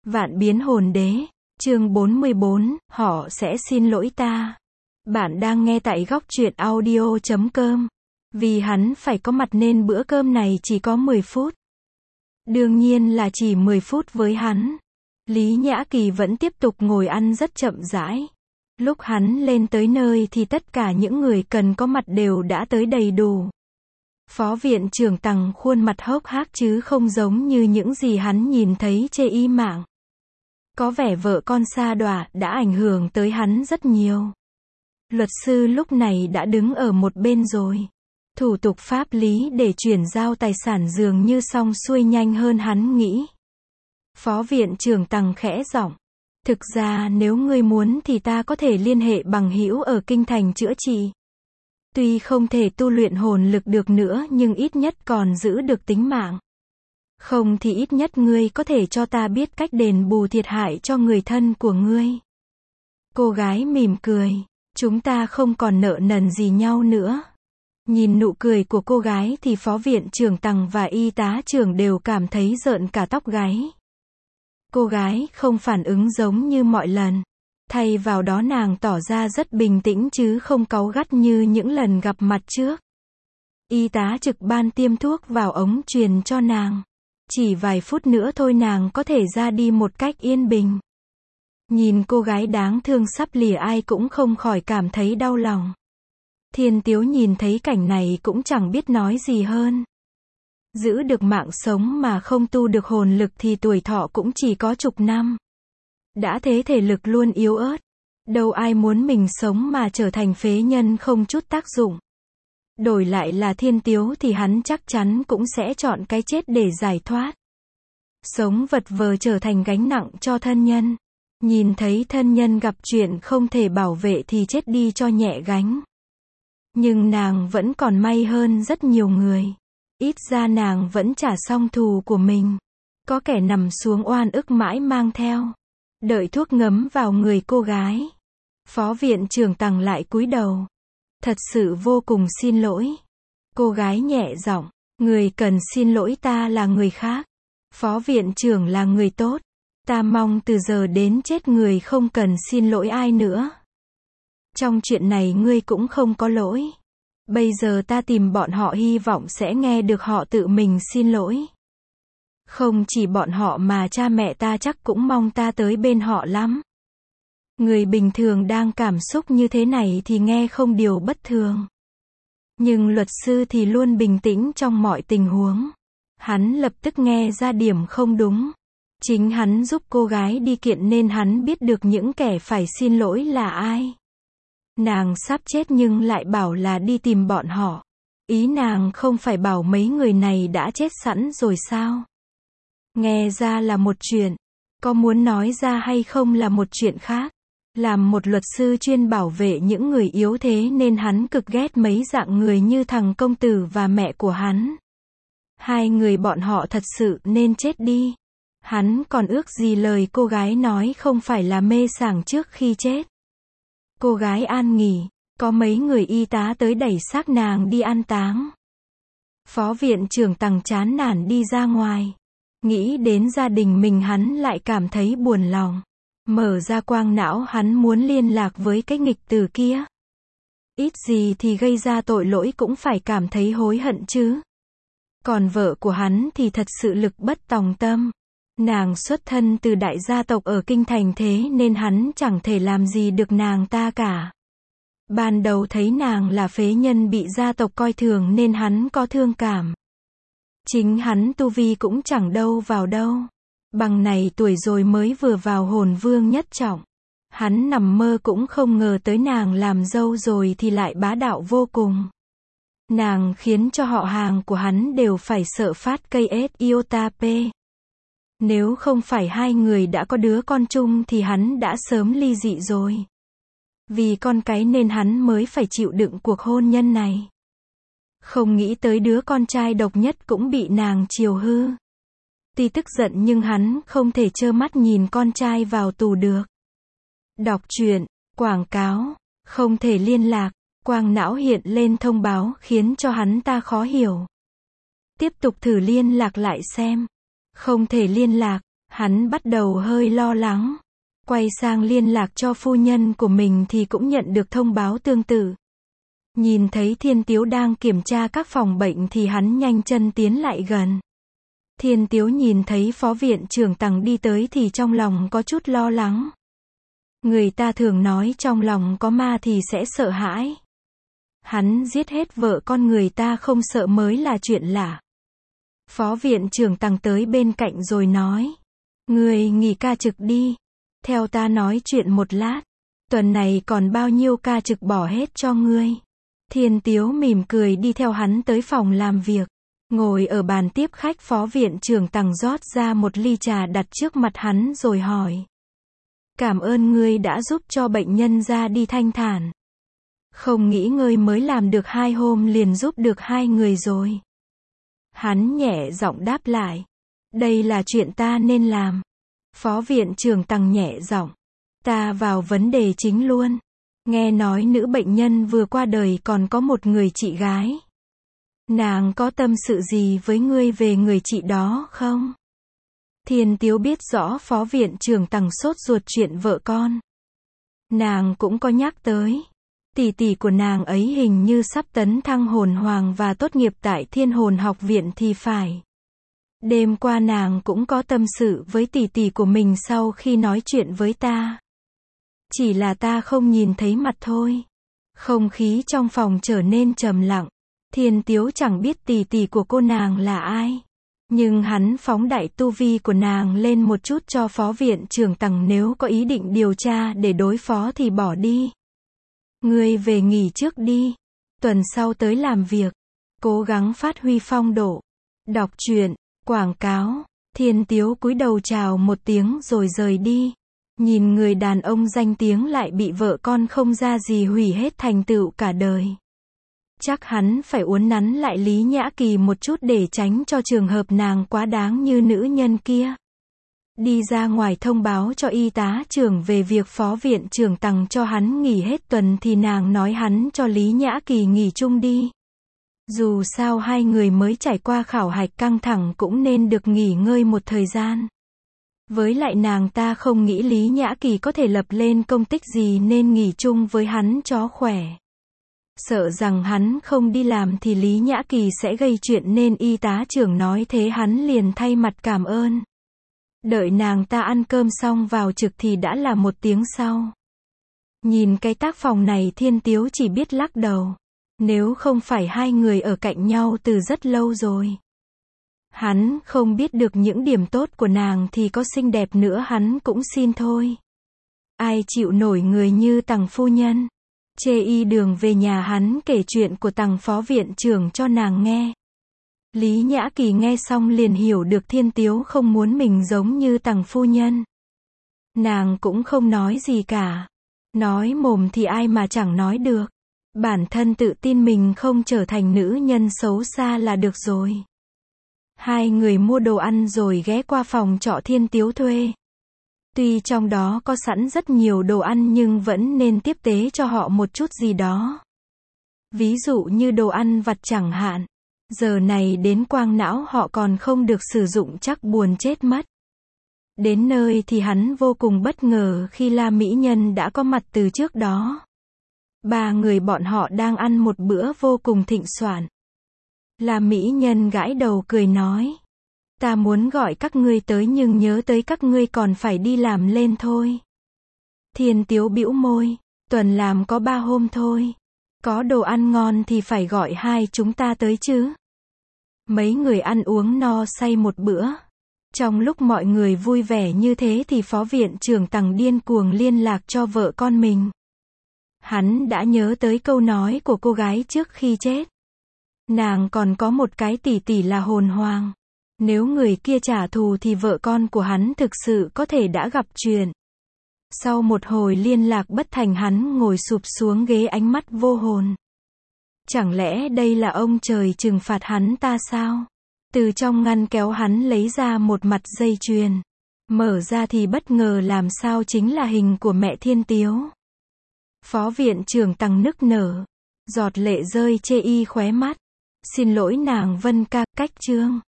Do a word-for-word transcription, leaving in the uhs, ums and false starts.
Vạn biến hồn đế, chương bốn mươi bốn, họ sẽ xin lỗi ta. Bạn đang nghe tại góc truyện audio chấm com. Vì hắn phải có mặt nên bữa cơm này chỉ có mười phút. Đương nhiên là chỉ mười phút với hắn. Lý Nhã Kỳ vẫn tiếp tục ngồi ăn rất chậm rãi. Lúc hắn lên tới nơi thì tất cả những người cần có mặt đều đã tới đầy đủ. Phó viện trưởng Tằng khuôn mặt hốc hác chứ không giống như những gì hắn nhìn thấy trên y mạng. Có vẻ vợ con sa đọa đã ảnh hưởng tới hắn rất nhiều. Luật sư lúc này đã đứng ở một bên rồi. Thủ tục pháp lý để chuyển giao tài sản dường như xong xuôi nhanh hơn hắn nghĩ. Phó viện trưởng Tằng khẽ giọng. Thực ra nếu ngươi muốn thì ta có thể liên hệ bằng hữu ở kinh thành chữa trị. Tuy không thể tu luyện hồn lực được nữa nhưng ít nhất còn giữ được tính mạng. Không thì ít nhất ngươi có thể cho ta biết cách đền bù thiệt hại cho người thân của ngươi. Cô gái mỉm cười. Chúng ta không còn nợ nần gì nhau nữa. Nhìn nụ cười của cô gái thì phó viện trưởng Tằng và y tá trưởng đều cảm thấy rợn cả tóc gáy. Cô gái không phản ứng giống như mọi lần. Thay vào đó nàng tỏ ra rất bình tĩnh chứ không cáu gắt như những lần gặp mặt trước. Y tá trực ban tiêm thuốc vào ống truyền cho nàng. Chỉ vài phút nữa thôi nàng có thể ra đi một cách yên bình. Nhìn cô gái đáng thương sắp lìa ai cũng không khỏi cảm thấy đau lòng. Thiên Tiếu nhìn thấy cảnh này cũng chẳng biết nói gì hơn. Giữ được mạng sống mà không tu được hồn lực thì tuổi thọ cũng chỉ có chục năm. Đã thế thể lực luôn yếu ớt. Đâu ai muốn mình sống mà trở thành phế nhân không chút tác dụng. Đổi lại là Thiên Tiếu thì hắn chắc chắn cũng sẽ chọn cái chết để giải thoát. Sống vật vờ trở thành gánh nặng cho thân nhân. Nhìn thấy thân nhân gặp chuyện không thể bảo vệ thì chết đi cho nhẹ gánh. Nhưng nàng vẫn còn may hơn rất nhiều người. Ít ra nàng vẫn trả xong thù của mình. Có kẻ nằm xuống oan ức mãi mang theo. Đợi thuốc ngấm vào người cô gái. Phó viện trưởng Tằng lại cúi đầu. Thật sự vô cùng xin lỗi. Cô gái nhẹ giọng. Người cần xin lỗi ta là người khác. Phó viện trưởng là người tốt. Ta mong từ giờ đến chết người không cần xin lỗi ai nữa. Trong chuyện này ngươi cũng không có lỗi. Bây giờ ta tìm bọn họ hy vọng sẽ nghe được họ tự mình xin lỗi. Không chỉ bọn họ mà cha mẹ ta chắc cũng mong ta tới bên họ lắm. Người bình thường đang cảm xúc như thế này thì nghe không điều bất thường. Nhưng luật sư thì luôn bình tĩnh trong mọi tình huống. Hắn lập tức nghe ra điểm không đúng. Chính hắn giúp cô gái đi kiện nên hắn biết được những kẻ phải xin lỗi là ai. Nàng sắp chết nhưng lại bảo là đi tìm bọn họ. Ý nàng không phải bảo mấy người này đã chết sẵn rồi sao? Nghe ra là một chuyện. Có muốn nói ra hay không là một chuyện khác. Làm một luật sư chuyên bảo vệ những người yếu thế nên hắn cực ghét mấy dạng người như thằng công tử và mẹ của hắn. Hai người bọn họ thật sự nên chết đi. Hắn còn ước gì lời cô gái nói không phải là mê sảng trước khi chết. Cô gái an nghỉ, có mấy người y tá tới đẩy xác nàng đi an táng. Phó viện trưởng Tằng chán nản đi ra ngoài. Nghĩ đến gia đình mình hắn lại cảm thấy buồn lòng. Mở ra quang não hắn muốn liên lạc với cái nghịch tử kia. Ít gì thì gây ra tội lỗi cũng phải cảm thấy hối hận chứ. Còn vợ của hắn thì thật sự lực bất tòng tâm. Nàng xuất thân từ đại gia tộc ở kinh thành thế nên hắn chẳng thể làm gì được nàng ta cả. Ban đầu thấy nàng là phế nhân bị gia tộc coi thường nên hắn có thương cảm. Chính hắn tu vi cũng chẳng đâu vào đâu. Bằng này tuổi rồi mới vừa vào hồn vương nhất trọng. Hắn nằm mơ cũng không ngờ tới nàng làm dâu rồi thì lại bá đạo vô cùng. Nàng khiến cho họ hàng của hắn đều phải sợ phát cây ết iota p. Nếu không phải hai người đã có đứa con chung thì hắn đã sớm ly dị rồi. Vì con cái nên hắn mới phải chịu đựng cuộc hôn nhân này. Không nghĩ tới đứa con trai độc nhất cũng bị nàng chiều hư. Tuy tức giận nhưng hắn không thể trơ mắt nhìn con trai vào tù được. Đọc truyện, quảng cáo, không thể liên lạc, quang não hiện lên thông báo khiến cho hắn ta khó hiểu. Tiếp tục thử liên lạc lại xem. Không thể liên lạc, Hắn bắt đầu hơi lo lắng. Quay sang liên lạc cho phu nhân của mình thì cũng nhận được thông báo tương tự. Nhìn thấy Thiên Tiếu đang kiểm tra các phòng bệnh thì hắn nhanh chân tiến lại gần. Thiên Tiếu nhìn thấy phó viện trưởng Tằng đi tới thì trong lòng có chút lo lắng. Người ta thường nói trong lòng có ma thì sẽ sợ hãi. Hắn giết hết vợ con người ta không sợ mới là chuyện lạ. Phó viện trưởng Tằng tới bên cạnh rồi nói. Người nghỉ ca trực đi. Theo ta nói chuyện một lát. Tuần này còn bao nhiêu ca trực bỏ hết cho ngươi. Thiên Tiếu mỉm cười đi theo hắn tới phòng làm việc. Ngồi ở bàn tiếp khách, phó viện trưởng Tằng rót ra một ly trà đặt trước mặt hắn rồi hỏi. Cảm ơn ngươi đã giúp cho bệnh nhân ra đi thanh thản. Không nghĩ ngươi mới làm được hai hôm liền giúp được hai người rồi. Hắn nhẹ giọng đáp lại. Đây là chuyện ta nên làm. Phó viện trưởng Tằng nhẹ giọng. Ta vào vấn đề chính luôn. Nghe nói nữ bệnh nhân vừa qua đời còn có một người chị gái. Nàng có tâm sự gì với ngươi về người chị đó không? Thiên Tiếu biết rõ phó viện trưởng Tằng sốt ruột chuyện vợ con. Nàng cũng có nhắc tới. Tỷ tỷ của nàng ấy hình như sắp tấn thăng hồn hoàng và tốt nghiệp tại Thiên Hồn Học Viện thì phải. Đêm qua nàng cũng có tâm sự với tỷ tỷ của mình sau khi nói chuyện với ta. Chỉ là ta không nhìn thấy mặt thôi. Không khí trong phòng trở nên trầm lặng. Thiên Tiếu chẳng biết tỷ tỷ của cô nàng là ai. Nhưng hắn phóng đại tu vi của nàng lên một chút cho phó viện trưởng Tằng, nếu có ý định điều tra để đối phó thì bỏ đi. Ngươi về nghỉ trước đi. Tuần sau tới làm việc. Cố gắng phát huy phong độ. Đọc truyện, quảng cáo. Thiên Tiếu cúi đầu chào một tiếng rồi rời đi. Nhìn người đàn ông danh tiếng lại bị vợ con không ra gì hủy hết thành tựu cả đời. Chắc hắn phải uốn nắn lại Lý Nhã Kỳ một chút để tránh cho trường hợp nàng quá đáng như nữ nhân kia. Đi ra ngoài thông báo cho y tá trưởng về việc phó viện trưởng Tằng cho hắn nghỉ hết tuần thì nàng nói hắn cho Lý Nhã Kỳ nghỉ chung đi. Dù sao hai người mới trải qua khảo hạch căng thẳng cũng nên được nghỉ ngơi một thời gian. Với lại nàng ta không nghĩ Lý Nhã Kỳ có thể lập lên công tích gì nên nghỉ chung với hắn cho khỏe. Sợ rằng hắn không đi làm thì Lý Nhã Kỳ sẽ gây chuyện nên y tá trưởng nói thế hắn liền thay mặt cảm ơn. Đợi nàng ta ăn cơm xong vào trực thì đã là một tiếng sau. Nhìn cái tác phòng này Thiên Tiếu chỉ biết lắc đầu. Nếu không phải hai người ở cạnh nhau từ rất lâu rồi. Hắn không biết được những điểm tốt của nàng thì có xinh đẹp nữa hắn cũng xin thôi. Ai chịu nổi người như Tằng phu nhân. Chê y đường về nhà hắn kể chuyện của Tằng phó viện trưởng cho nàng nghe. Lý Nhã Kỳ nghe xong liền hiểu được Thiên Tiếu không muốn mình giống như Tằng phu nhân. Nàng cũng không nói gì cả. Nói mồm thì ai mà chẳng nói được. Bản thân tự tin mình không trở thành nữ nhân xấu xa là được rồi. Hai người mua đồ ăn rồi ghé qua phòng trọ Thiên Tiếu thuê. Tuy trong đó có sẵn rất nhiều đồ ăn nhưng vẫn nên tiếp tế cho họ một chút gì đó. Ví dụ như đồ ăn vặt chẳng hạn. Giờ này đến quang não họ còn không được sử dụng chắc buồn chết mất. Đến nơi thì hắn vô cùng bất ngờ khi La Mỹ Nhân đã có mặt từ trước đó. Ba người bọn họ đang ăn một bữa vô cùng thịnh soạn. La Mỹ Nhân gãi đầu cười nói. Ta muốn gọi các ngươi tới nhưng nhớ tới các ngươi còn phải đi làm lên thôi. Thiên Tiếu bĩu môi. Tuần làm có ba hôm thôi. Có đồ ăn ngon thì phải gọi hai chúng ta tới chứ. Mấy người ăn uống no say một bữa. Trong lúc mọi người vui vẻ như thế thì phó viện trưởng Tằng điên cuồng liên lạc cho vợ con mình. Hắn đã nhớ tới câu nói của cô gái trước khi chết. Nàng còn có một cái tỷ tỷ là hồn hoàng. Nếu người kia trả thù thì vợ con của hắn thực sự có thể đã gặp chuyện. Sau một hồi liên lạc bất thành hắn ngồi sụp xuống ghế ánh mắt vô hồn. Chẳng lẽ đây là ông trời trừng phạt hắn ta sao? Từ trong ngăn kéo hắn lấy ra một mặt dây chuyền. Mở ra thì bất ngờ làm sao chính là hình của mẹ Thiên Tiếu. Phó viện trưởng Tằng nức nở. Giọt lệ rơi chê y khóe mắt. Xin lỗi nàng Vân ca, cách chương.